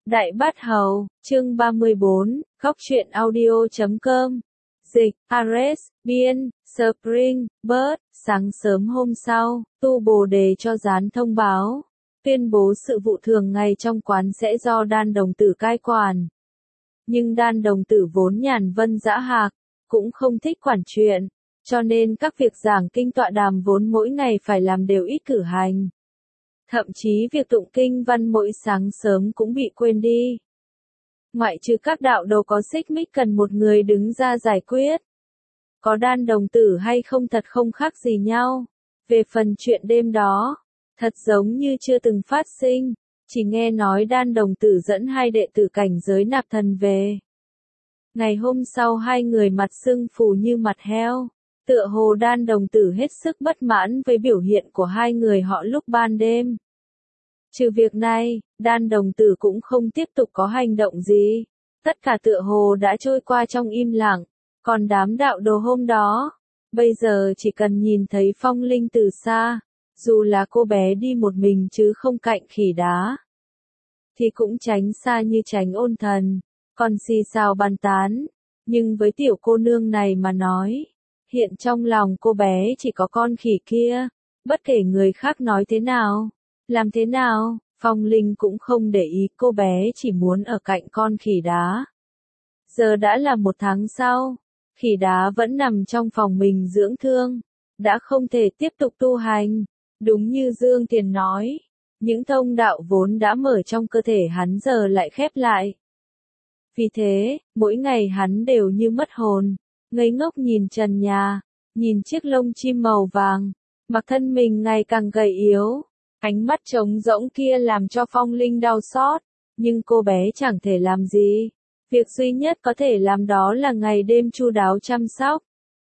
Đại Bát Hầu, chương 34, Góc truyện audio.com. Dịch, Ares, Biên, Spring, Bird. Sáng sớm hôm sau, Tu Bồ Đề cho gián thông báo, tuyên bố sự vụ thường ngày trong quán sẽ do Đan Đồng Tử cai quản. Nhưng Đan Đồng Tử vốn nhàn vân dã hạc, cũng không thích quản chuyện, cho nên các việc giảng kinh tọa đàm vốn mỗi ngày phải làm đều ít cử hành. Thậm chí việc tụng kinh văn mỗi sáng sớm cũng bị quên đi. Ngoại trừ các đạo đầu có xích mích cần một người đứng ra giải quyết. Có Đan Đồng Tử hay không thật không khác gì nhau. Về phần chuyện đêm đó, thật giống như chưa từng phát sinh, chỉ nghe nói Đan Đồng Tử dẫn hai đệ tử cảnh giới nạp thần về. Ngày hôm sau hai người mặt sưng phù như mặt heo, tựa hồ Đan Đồng Tử hết sức bất mãn với biểu hiện của hai người họ lúc ban đêm. Trừ việc này, Đan Đồng Tử cũng không tiếp tục có hành động gì, tất cả tựa hồ đã trôi qua trong im lặng, còn đám đạo đồ hôm đó, bây giờ chỉ cần nhìn thấy Phong Linh từ xa, dù là cô bé đi một mình chứ không cạnh khỉ đá, thì cũng tránh xa như tránh ôn thần, còn xì xào bàn tán, nhưng với tiểu cô nương này mà nói, hiện trong lòng cô bé chỉ có con khỉ kia, bất kể người khác nói thế nào, làm thế nào, Phong Linh cũng không để ý, cô bé chỉ muốn ở cạnh con khỉ đá. Giờ đã là 1 tháng sau, khỉ đá vẫn nằm trong phòng mình dưỡng thương, đã không thể tiếp tục tu hành, đúng như Dương Thiền nói, những thông đạo vốn đã mở trong cơ thể hắn giờ lại khép lại. Vì thế, mỗi ngày hắn đều như mất hồn, ngây ngốc nhìn trần nhà, nhìn chiếc lông chim màu vàng, mặc thân mình ngày càng gầy yếu. Ánh mắt trống rỗng kia làm cho Phong Linh đau xót, nhưng cô bé chẳng thể làm gì. Việc duy nhất có thể làm đó là ngày đêm chu đáo chăm sóc.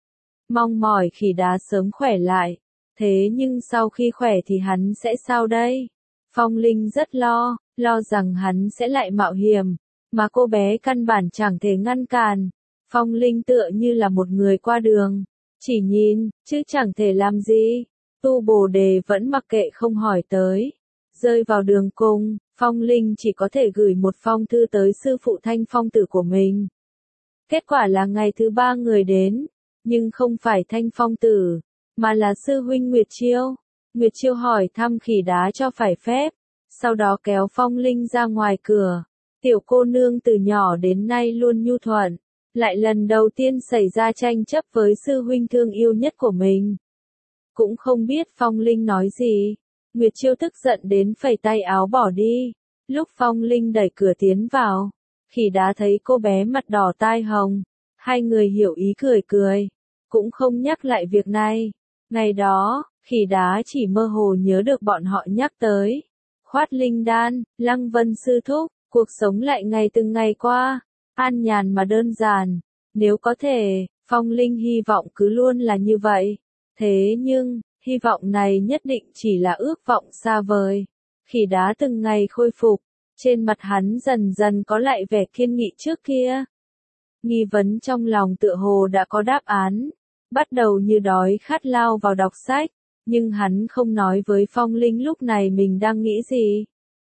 Mong mỏi khỉ đá sớm khỏe lại. Thế nhưng sau khi khỏe thì hắn sẽ sao đây? Phong Linh rất lo rằng hắn sẽ lại mạo hiểm, mà cô bé căn bản chẳng thể ngăn cản. Phong Linh tựa như là một người qua đường, chỉ nhìn, chứ chẳng thể làm gì. Tu Bồ Đề vẫn mặc kệ không hỏi tới. Rơi vào đường cùng, Phong Linh chỉ có thể gửi một phong thư tới sư phụ Thanh Phong Tử của mình. Kết quả là ngày thứ 3 người đến, nhưng không phải Thanh Phong Tử, mà là sư huynh Nguyệt Chiêu. Nguyệt Chiêu hỏi thăm khỉ đá cho phải phép, sau đó kéo Phong Linh ra ngoài cửa. Tiểu cô nương từ nhỏ đến nay luôn nhu thuận, lại lần đầu tiên xảy ra tranh chấp với sư huynh thương yêu nhất của mình. Cũng không biết Phong Linh nói gì. Nguyệt Chiêu tức giận đến phẩy tay áo bỏ đi. Lúc Phong Linh đẩy cửa tiến vào, khỉ đá thấy cô bé mặt đỏ tai hồng. Hai người hiểu ý cười cười, cũng không nhắc lại việc này. Ngày đó, khỉ đá chỉ mơ hồ nhớ được bọn họ nhắc tới Khoát Linh Đan, Lăng Vân Sư Thúc, cuộc sống lại ngày từng ngày qua, an nhàn mà đơn giản. Nếu có thể, Phong Linh hy vọng cứ luôn là như vậy. Thế nhưng, hy vọng này nhất định chỉ là ước vọng xa vời. Khỉ đá từng ngày khôi phục, trên mặt hắn dần dần có lại vẻ kiên nghị trước kia. Nghi vấn trong lòng tựa hồ đã có đáp án, bắt đầu như đói khát lao vào đọc sách, nhưng hắn không nói với Phong Linh lúc này mình đang nghĩ gì.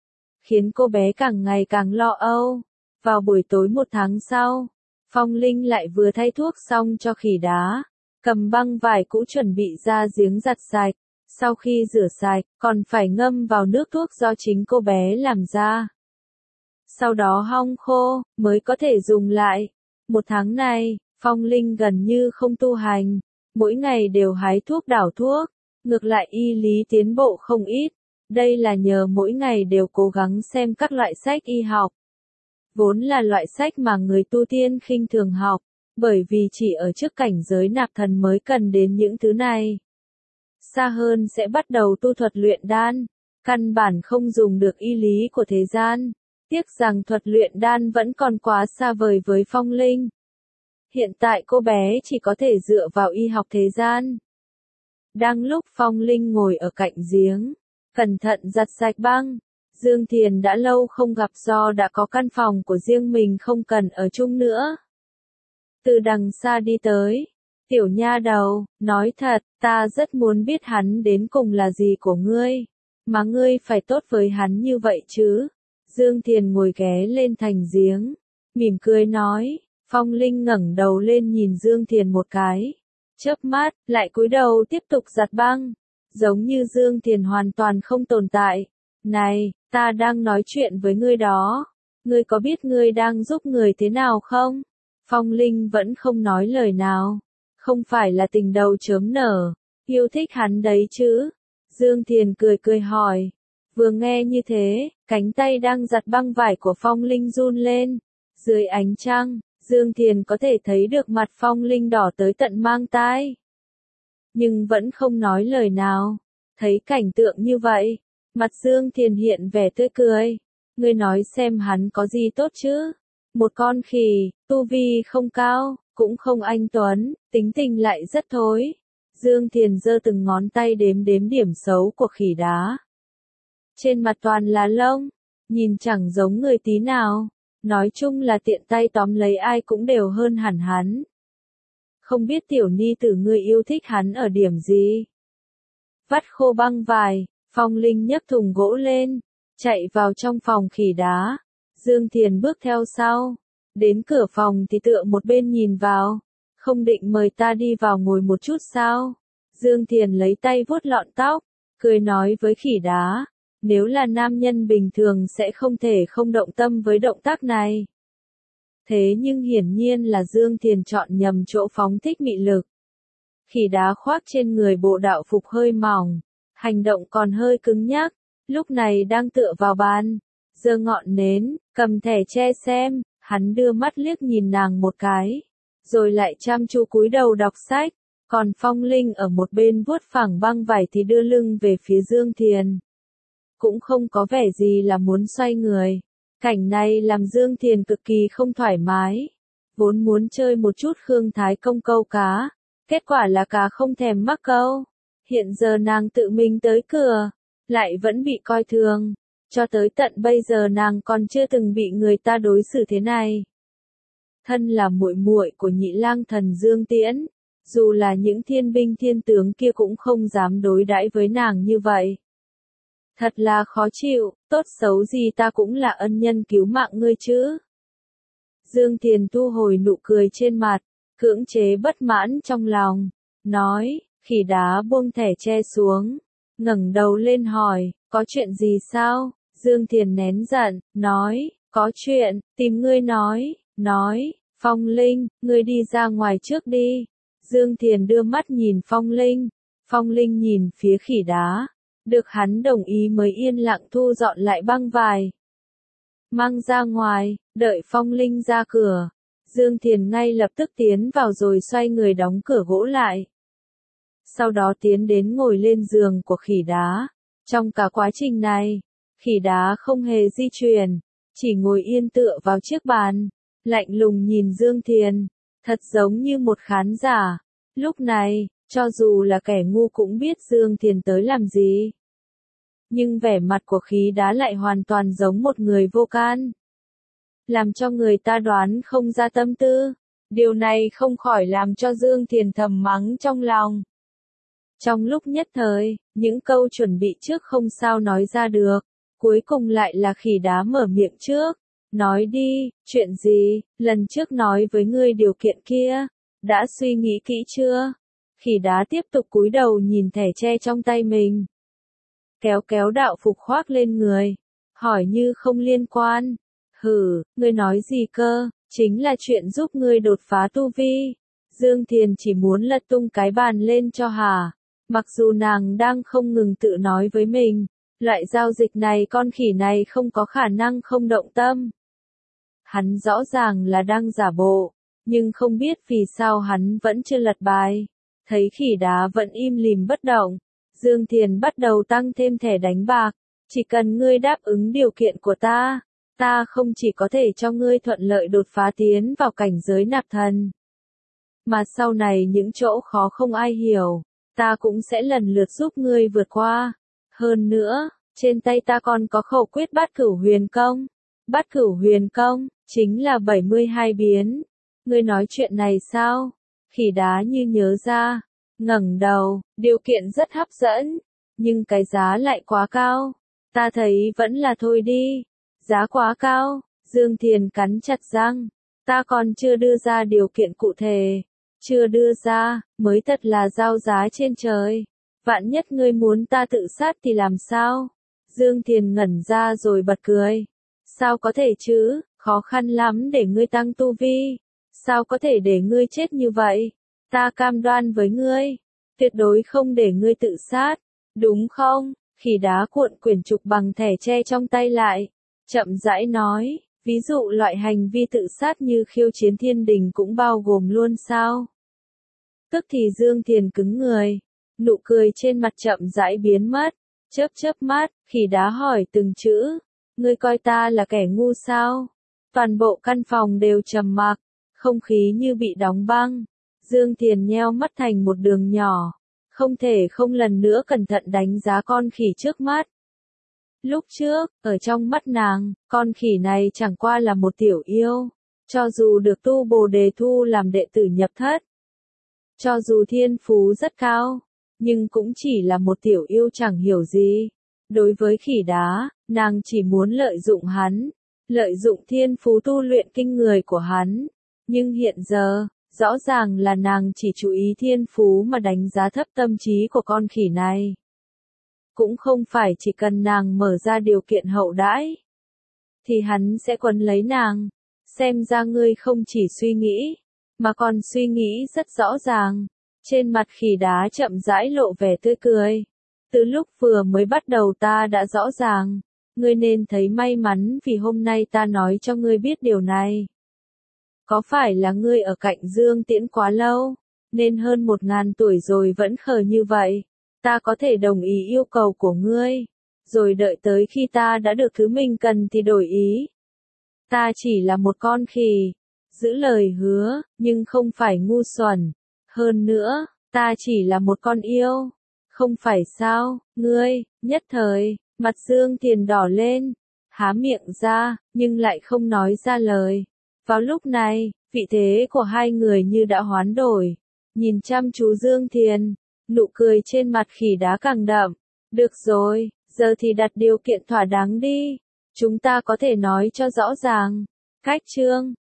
Khiến cô bé càng ngày càng lo âu. Vào buổi tối 1 tháng sau, Phong Linh lại vừa thay thuốc xong cho khỉ đá. Cầm băng vải cũ chuẩn bị ra giếng giặt sạch, sau khi rửa sạch, còn phải ngâm vào nước thuốc do chính cô bé làm ra. Sau đó hong khô, mới có thể dùng lại. 1 tháng này, Phong Linh gần như không tu hành, mỗi ngày đều hái thuốc đảo thuốc, ngược lại y lý tiến bộ không ít. Đây là nhờ mỗi ngày đều cố gắng xem các loại sách y học. Vốn là loại sách mà người tu tiên khinh thường học. Bởi vì chỉ ở trước cảnh giới nạp thần mới cần đến những thứ này. Xa hơn sẽ bắt đầu tu thuật luyện đan, căn bản không dùng được y lý của thế gian. Tiếc rằng thuật luyện đan vẫn còn quá xa vời với Phong Linh. Hiện tại cô bé chỉ có thể dựa vào y học thế gian. Đang lúc Phong Linh ngồi ở cạnh giếng, cẩn thận giặt sạch băng, Dương Thiền đã lâu không gặp do đã có căn phòng của riêng mình không cần ở chung nữa. Từ đằng xa đi tới, tiểu nha đầu, nói thật, ta rất muốn biết hắn đến cùng là gì của ngươi, mà ngươi phải tốt với hắn như vậy chứ. Dương Thiền ngồi ghé lên thành giếng, mỉm cười nói. Phong Linh ngẩng đầu lên nhìn Dương Thiền một cái, chớp mắt, lại cúi đầu tiếp tục giặt băng, giống như Dương Thiền hoàn toàn không tồn tại. Này, ta đang nói chuyện với ngươi đó, ngươi có biết ngươi đang giúp người thế nào không? Phong Linh vẫn không nói lời nào, không phải là tình đầu chớm nở, yêu thích hắn đấy chứ? Dương Thiền cười cười hỏi. Vừa nghe như thế, cánh tay đang giặt băng vải của Phong Linh run lên. Dưới ánh trăng, Dương Thiền có thể thấy được mặt Phong Linh đỏ tới tận mang tai. Nhưng vẫn không nói lời nào. Thấy cảnh tượng như vậy, mặt Dương Thiền hiện vẻ tươi cười. Ngươi nói xem hắn có gì tốt chứ? Một con khỉ, tu vi không cao, cũng không anh tuấn, tính tình lại rất thối. Dương Thiền giơ từng ngón tay đếm đếm điểm xấu của khỉ đá. Trên mặt toàn là lông, nhìn chẳng giống người tí nào. Nói chung là tiện tay tóm lấy ai cũng đều hơn hẳn hắn. Không biết tiểu ni tử ngươi yêu thích hắn ở điểm gì? Vắt khô băng vải, Phong Linh nhấc thùng gỗ lên, chạy vào trong phòng khỉ đá. Dương Thiền bước theo sau. Đến cửa phòng thì tựa một bên nhìn vào. Không định mời ta đi vào ngồi một chút sao? Dương Thiền lấy tay vuốt lọn tóc, cười nói với khỉ đá. Nếu là nam nhân bình thường sẽ không thể không động tâm với động tác này. Thế nhưng hiển nhiên là Dương Thiền chọn nhầm chỗ phóng thích mị lực. Khỉ đá khoác trên người bộ đạo phục hơi mỏng, hành động còn hơi cứng nhắc, lúc này đang tựa vào bàn, giơ ngọn nến, cầm thẻ che xem, hắn đưa mắt liếc nhìn nàng một cái, rồi lại chăm chú cúi đầu đọc sách, còn Phong Linh ở một bên vuốt phẳng băng vải thì đưa lưng về phía Dương Thiền. Cũng không có vẻ gì là muốn xoay người. Cảnh này làm Dương Thiền cực kỳ không thoải mái. Vốn muốn chơi một chút Khương Thái Công câu cá. Kết quả là cá không thèm mắc câu. Hiện giờ nàng tự mình tới cửa. Lại vẫn bị coi thường. Cho tới tận bây giờ nàng còn chưa từng bị người ta đối xử thế này. Thân là muội muội của nhị lang thần Dương Tiễn. Dù là những thiên binh thiên tướng kia cũng không dám đối đãi với nàng như vậy. Thật là khó chịu, tốt xấu gì ta cũng là ân nhân cứu mạng ngươi chứ. Dương Thiền thu hồi nụ cười trên mặt, cưỡng chế bất mãn trong lòng, nói, khỉ đá buông thẻ che xuống, ngẩng đầu lên hỏi, có chuyện gì sao? Dương Thiền nén giận, nói, có chuyện, tìm ngươi nói, Phong Linh, ngươi đi ra ngoài trước đi. Dương Thiền đưa mắt nhìn Phong Linh nhìn phía khỉ đá. Được hắn đồng ý mới yên lặng thu dọn lại băng vải. Mang ra ngoài, đợi Phong Linh ra cửa. Dương Thiền ngay lập tức tiến vào rồi xoay người đóng cửa gỗ lại. Sau đó tiến đến ngồi lên giường của khỉ đá. Trong cả quá trình này, khỉ đá không hề di chuyển, chỉ ngồi yên tựa vào chiếc bàn, lạnh lùng nhìn Dương Thiền, thật giống như một khán giả. Lúc này, cho dù là kẻ ngu cũng biết Dương Thiền tới làm gì. Nhưng vẻ mặt của khí đá lại hoàn toàn giống một người vô can. Làm cho người ta đoán không ra tâm tư. Điều này không khỏi làm cho Dương Thiền thầm mắng trong lòng. Trong lúc nhất thời, những câu chuẩn bị trước không sao nói ra được. Cuối cùng lại là khỉ đá mở miệng trước. Nói đi, chuyện gì, lần trước nói với ngươi điều kiện kia. Đã suy nghĩ kỹ chưa? Khỉ đá tiếp tục cúi đầu nhìn thẻ tre trong tay mình. Kéo đạo phục khoác lên người. Hỏi như không liên quan. Hử, ngươi nói gì cơ? Chính là chuyện giúp ngươi đột phá tu vi. Dương Thiền chỉ muốn lật tung cái bàn lên cho hả. Mặc dù nàng đang không ngừng tự nói với mình. Loại giao dịch này con khỉ này không có khả năng không động tâm. Hắn rõ ràng là đang giả bộ. Nhưng không biết vì sao hắn vẫn chưa lật bài. Thấy khỉ đá vẫn im lìm bất động. Dương Thiền bắt đầu tăng thêm thẻ đánh bạc. Chỉ cần ngươi đáp ứng điều kiện của ta, ta không chỉ có thể cho ngươi thuận lợi đột phá tiến vào cảnh giới nạp thần. Mà sau này những chỗ khó không ai hiểu, ta cũng sẽ lần lượt giúp ngươi vượt qua. Hơn nữa, trên tay ta còn có khẩu quyết bát cửu huyền công. Bát cửu huyền công, chính là 72 biến. Ngươi nói chuyện này sao? Khỉ đá như nhớ ra. Ngẩng đầu, điều kiện rất hấp dẫn, nhưng cái giá lại quá cao. Ta thấy vẫn là thôi đi. Giá quá cao, Dương Thiền cắn chặt răng. Ta còn chưa đưa ra điều kiện cụ thể. Chưa đưa ra, mới thật là giao giá trên trời. Vạn nhất ngươi muốn ta tự sát thì làm sao? Dương Thiền ngẩn ra rồi bật cười. Sao có thể chứ, khó khăn lắm để ngươi tăng tu vi. Sao có thể để ngươi chết như vậy? Ta cam đoan với ngươi, tuyệt đối không để ngươi tự sát. Đúng không? Khỉ đá cuộn quyển trục bằng thẻ tre trong tay lại. Chậm rãi nói, ví dụ loại hành vi tự sát như khiêu chiến thiên đình cũng bao gồm luôn sao? Tức thì Dương Thiền cứng người. Nụ cười trên mặt chậm rãi biến mất. Chớp mắt, khỉ đá hỏi từng chữ. Ngươi coi ta là kẻ ngu sao? Toàn bộ căn phòng đều trầm mặc. Không khí như bị đóng băng. Dương Thiền nheo mắt thành một đường nhỏ. Không thể không lần nữa cẩn thận đánh giá con khỉ trước mắt. Lúc trước, ở trong mắt nàng, con khỉ này chẳng qua là một tiểu yêu. Cho dù được Tu Bồ Đề thu làm đệ tử nhập thất. Cho dù thiên phú rất cao. Nhưng cũng chỉ là một tiểu yêu chẳng hiểu gì. Đối với khỉ đá, nàng chỉ muốn lợi dụng hắn. Lợi dụng thiên phú tu luyện kinh người của hắn. Nhưng hiện giờ, rõ ràng là nàng chỉ chú ý thiên phú mà đánh giá thấp tâm trí của con khỉ này. Cũng không phải chỉ cần nàng mở ra điều kiện hậu đãi, thì hắn sẽ quấn lấy nàng. Xem ra ngươi không chỉ suy nghĩ, mà còn suy nghĩ rất rõ ràng. Trên mặt khỉ đá chậm rãi lộ vẻ tươi cười. Từ lúc vừa mới bắt đầu ta đã rõ ràng. Ngươi nên thấy may mắn vì hôm nay ta nói cho ngươi biết điều này. Có phải là ngươi ở cạnh Dương Tiễn quá lâu, nên hơn 1000 tuổi rồi vẫn khờ như vậy? Ta có thể đồng ý yêu cầu của ngươi, rồi đợi tới khi ta đã được thứ mình cần thì đổi ý. Ta chỉ là một con khỉ, giữ lời hứa, nhưng không phải ngu xuẩn. Hơn nữa, ta chỉ là một con yêu. Không phải sao, ngươi, nhất thời, mặt Dương Thiền đỏ lên, há miệng ra, nhưng lại không nói ra lời. Vào lúc này, vị thế của hai người như đã hoán đổi. Nhìn chăm chú Dương Thiền, nụ cười trên mặt khỉ đá càng đậm. Được rồi, giờ thì đặt điều kiện thỏa đáng đi. Chúng ta có thể nói cho rõ ràng. Cách chương